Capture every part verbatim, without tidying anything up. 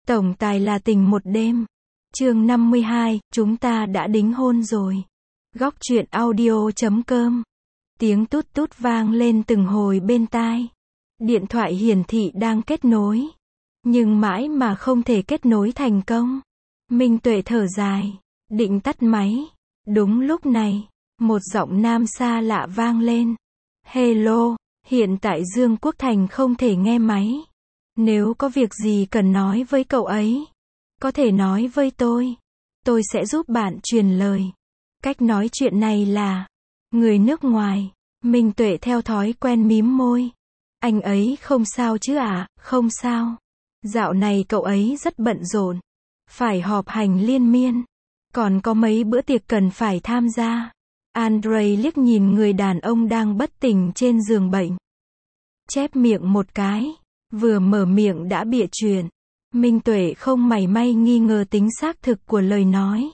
Tổng tài là tình một đêm. Chương năm mươi hai, chúng ta đã đính hôn rồi. Góc truyện audio chấm com. Tiếng tút tút vang lên từng hồi bên tai. Điện thoại hiển thị đang kết nối. Nhưng mãi mà không thể kết nối thành công. Minh Tuệ thở dài, định tắt máy. Đúng lúc này, một giọng nam xa lạ vang lên. Hello, hiện tại Dương Quốc Thành không thể nghe máy. Nếu có việc gì cần nói với cậu ấy, có thể nói với tôi. Tôi sẽ giúp bạn truyền lời. Cách nói chuyện này là người nước ngoài. Minh Tuệ theo thói quen mím môi. Anh ấy không sao chứ ạ, à? Không sao. Dạo này cậu ấy rất bận rộn. Phải họp hành liên miên. Còn có mấy bữa tiệc cần phải tham gia. Andre liếc nhìn người đàn ông đang bất tỉnh trên giường bệnh. Chép miệng một cái. Vừa mở miệng đã bịa chuyện. Minh Tuệ không mảy may nghi ngờ tính xác thực của lời nói.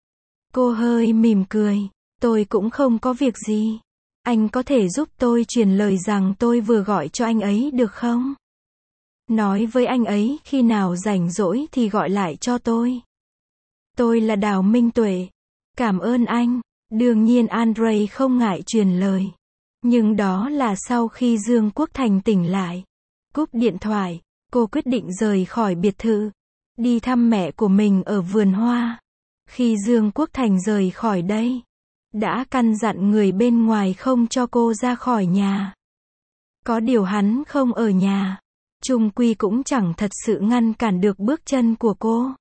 Cô hơi mỉm cười. Tôi cũng không có việc gì. Anh có thể giúp tôi truyền lời rằng tôi vừa gọi cho anh ấy được không? Nói với anh ấy khi nào rảnh rỗi thì gọi lại cho tôi. Tôi là Đào Minh Tuệ. Cảm ơn anh. Đương nhiên Andre không ngại truyền lời. Nhưng đó là sau khi Dương Quốc Thành tỉnh lại. Cúp điện thoại, cô quyết định rời khỏi biệt thự. Đi thăm mẹ của mình ở vườn hoa. Khi Dương Quốc Thành rời khỏi đây, đã căn dặn người bên ngoài không cho cô ra khỏi nhà. Có điều hắn không ở nhà. Chung quy cũng chẳng thật sự ngăn cản được bước chân của cô.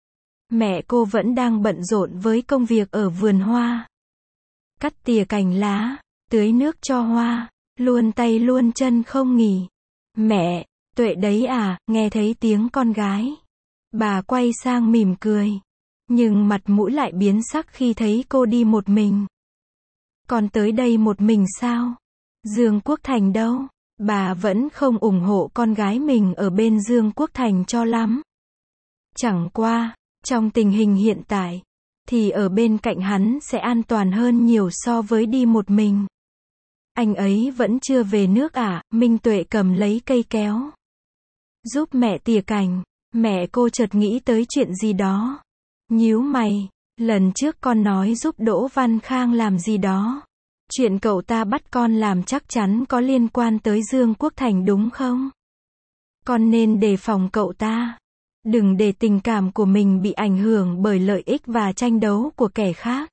Mẹ cô vẫn đang bận rộn với công việc ở vườn hoa. Cắt tỉa cành lá, tưới nước cho hoa, luôn tay luôn chân không nghỉ. Mẹ, Tuệ đấy à, nghe thấy tiếng con gái. Bà quay sang mỉm cười. Nhưng mặt mũi lại biến sắc khi thấy cô đi một mình. Con tới đây một mình sao? Dương Quốc Thành đâu? Bà vẫn không ủng hộ con gái mình ở bên Dương Quốc Thành cho lắm. Chẳng qua, trong tình hình hiện tại, thì ở bên cạnh hắn sẽ an toàn hơn nhiều so với đi một mình. Anh ấy vẫn chưa về nước à? Minh Tuệ cầm lấy cây kéo. Giúp mẹ tỉa cành. Mẹ cô chợt nghĩ tới chuyện gì đó. Nhíu mày. Lần trước con nói giúp Đỗ Văn Khang làm gì đó. Chuyện cậu ta bắt con làm chắc chắn có liên quan tới Dương Quốc Thành đúng không? Con nên đề phòng cậu ta. Đừng để tình cảm của mình bị ảnh hưởng bởi lợi ích và tranh đấu của kẻ khác.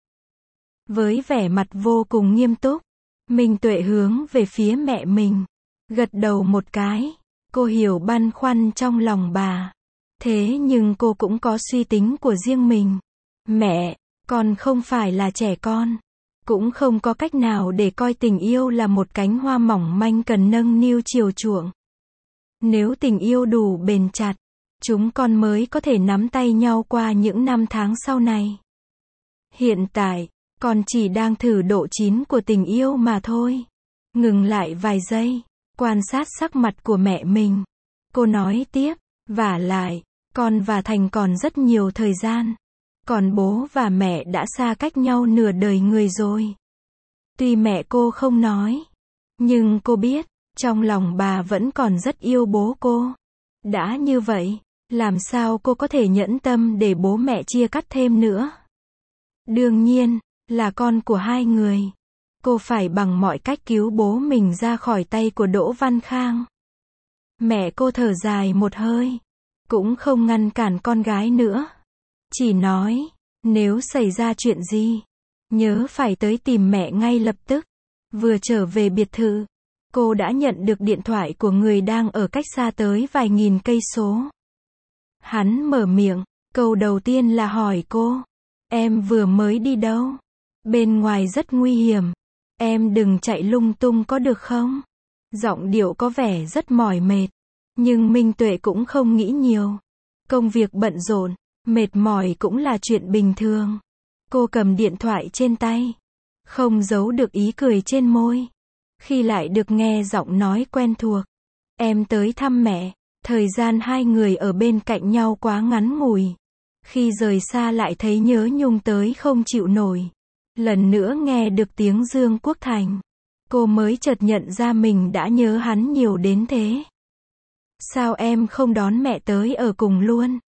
Với vẻ mặt vô cùng nghiêm túc, Minh Tuệ hướng về phía mẹ mình. Gật đầu một cái. Cô hiểu băn khoăn trong lòng bà. Thế nhưng cô cũng có suy tính của riêng mình. Mẹ, con không phải là trẻ con. Cũng không có cách nào để coi tình yêu là một cánh hoa mỏng manh cần nâng niu chiều chuộng. Nếu tình yêu đủ bền chặt, chúng con mới có thể nắm tay nhau qua những năm tháng sau này. Hiện tại, con chỉ đang thử độ chín của tình yêu mà thôi. Ngừng lại vài giây, quan sát sắc mặt của mẹ mình. Cô nói tiếp, vả lại, con và Thành còn rất nhiều thời gian. Còn bố và mẹ đã xa cách nhau nửa đời người rồi. Tuy mẹ cô không nói, nhưng cô biết, trong lòng bà vẫn còn rất yêu bố cô. Đã như vậy, làm sao cô có thể nhẫn tâm để bố mẹ chia cắt thêm nữa? Đương nhiên, là con của hai người. Cô phải bằng mọi cách cứu bố mình ra khỏi tay của Đỗ Văn Khang. Mẹ cô thở dài một hơi. Cũng không ngăn cản con gái nữa. Chỉ nói, nếu xảy ra chuyện gì, nhớ phải tới tìm mẹ ngay lập tức. Vừa trở về biệt thự, cô đã nhận được điện thoại của người đang ở cách xa tới vài nghìn cây số. Hắn mở miệng, câu đầu tiên là hỏi cô, em vừa mới đi đâu? Bên ngoài rất nguy hiểm, em đừng chạy lung tung có được không? Giọng điệu có vẻ rất mỏi mệt, nhưng Minh Tuệ cũng không nghĩ nhiều. Công việc bận rộn, mệt mỏi cũng là chuyện bình thường. Cô cầm điện thoại trên tay, không giấu được ý cười trên môi. Khi lại được nghe giọng nói quen thuộc, em tới thăm mẹ. Thời gian hai người ở bên cạnh nhau quá ngắn ngủi. Khi rời xa lại thấy nhớ nhung tới không chịu nổi. Lần nữa nghe được tiếng Dương Quốc Thành, cô mới chợt nhận ra mình đã nhớ hắn nhiều đến thế. Sao em không đón mẹ tới ở cùng luôn?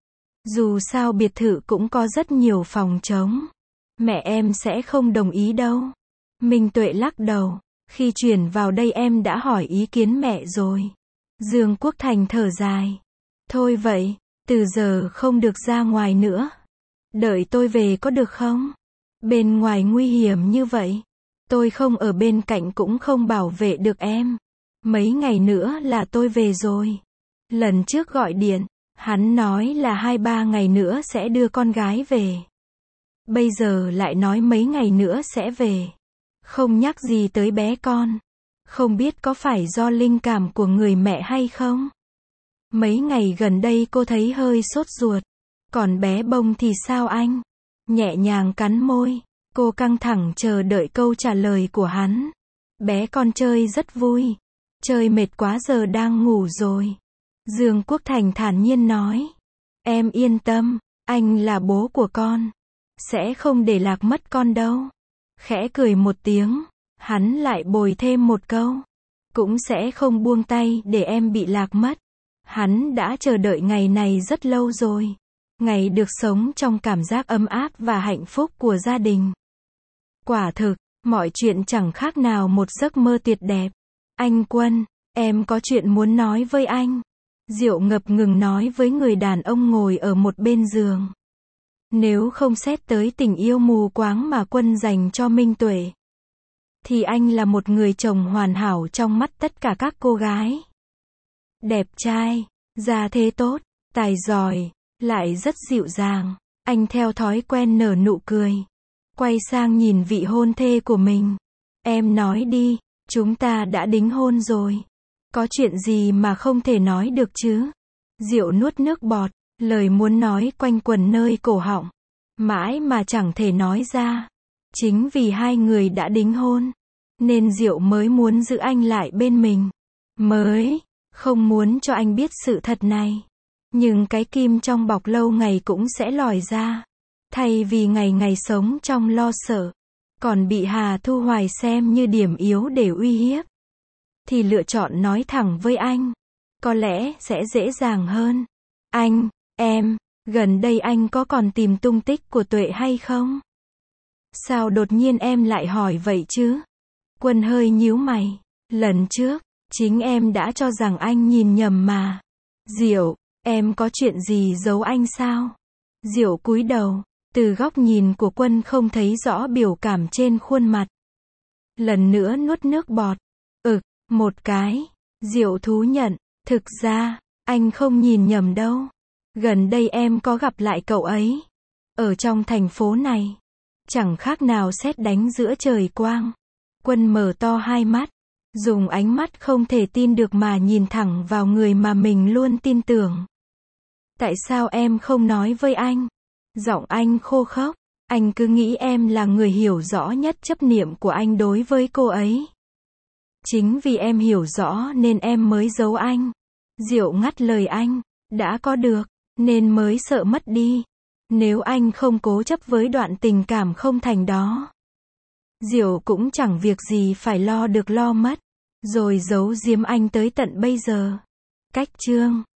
Dù sao biệt thự cũng có rất nhiều phòng trống. Mẹ em sẽ không đồng ý đâu. Minh Tuệ lắc đầu. Khi chuyển vào đây em đã hỏi ý kiến mẹ rồi. Dương Quốc Thành thở dài. Thôi vậy, từ giờ không được ra ngoài nữa. Đợi tôi về có được không? Bên ngoài nguy hiểm như vậy. Tôi không ở bên cạnh cũng không bảo vệ được em. Mấy ngày nữa là tôi về rồi. Lần trước gọi điện, hắn nói là hai ba ngày nữa sẽ đưa con gái về. Bây giờ lại nói mấy ngày nữa sẽ về. Không nhắc gì tới bé con. Không biết có phải do linh cảm của người mẹ hay không? Mấy ngày gần đây cô thấy hơi sốt ruột. Còn bé Bông thì sao anh? Nhẹ nhàng cắn môi. Cô căng thẳng chờ đợi câu trả lời của hắn. Bé con chơi rất vui. Chơi mệt quá giờ đang ngủ rồi. Dương Quốc Thành thản nhiên nói. Em yên tâm, anh là bố của con. Sẽ không để lạc mất con đâu. Khẽ cười một tiếng, hắn lại bồi thêm một câu. Cũng sẽ không buông tay để em bị lạc mất. Hắn đã chờ đợi ngày này rất lâu rồi. Ngày được sống trong cảm giác ấm áp và hạnh phúc của gia đình. Quả thực, mọi chuyện chẳng khác nào một giấc mơ tuyệt đẹp. Anh Quân, em có chuyện muốn nói với anh. Diệu ngập ngừng nói với người đàn ông ngồi ở một bên giường. Nếu không xét tới tình yêu mù quáng mà Quân dành cho Minh Tuệ, thì anh là một người chồng hoàn hảo trong mắt tất cả các cô gái. Đẹp trai, gia thế tốt, tài giỏi, lại rất dịu dàng. Anh theo thói quen nở nụ cười. Quay sang nhìn vị hôn thê của mình. Em nói đi, chúng ta đã đính hôn rồi. Có chuyện gì mà không thể nói được chứ? Diệu nuốt nước bọt, lời muốn nói quanh quẩn nơi cổ họng. Mãi mà chẳng thể nói ra. Chính vì hai người đã đính hôn, nên Diệu mới muốn giữ anh lại bên mình. Mới, không muốn cho anh biết sự thật này. Nhưng cái kim trong bọc lâu ngày cũng sẽ lòi ra. Thay vì ngày ngày sống trong lo sợ, còn bị Hà Thu Hoài xem như điểm yếu để uy hiếp, thì lựa chọn nói thẳng với anh, có lẽ sẽ dễ dàng hơn. Anh, em, gần đây anh có còn tìm tung tích của Tuệ hay không? Sao đột nhiên em lại hỏi vậy chứ? Quân hơi nhíu mày. Lần trước, chính em đã cho rằng anh nhìn nhầm mà. Diệu, em có chuyện gì giấu anh sao? Diệu cúi đầu. Từ góc nhìn của Quân không thấy rõ biểu cảm trên khuôn mặt. Lần nữa nuốt nước bọt. Ực, một cái. Diệu thú nhận. Thực ra, anh không nhìn nhầm đâu. Gần đây em có gặp lại cậu ấy. Ở trong thành phố này. Chẳng khác nào sét đánh giữa trời quang. Quân mở to hai mắt. Dùng ánh mắt không thể tin được mà nhìn thẳng vào người mà mình luôn tin tưởng. Tại sao em không nói với anh? Giọng anh khô khốc. Anh cứ nghĩ em là người hiểu rõ nhất chấp niệm của anh đối với cô ấy. Chính vì em hiểu rõ nên em mới giấu anh. Diệu ngắt lời anh. Đã có được, nên mới sợ mất đi. Nếu anh không cố chấp với đoạn tình cảm không thành đó, Diệu cũng chẳng việc gì phải lo được lo mất. Rồi giấu giếm anh tới tận bây giờ. Cách chương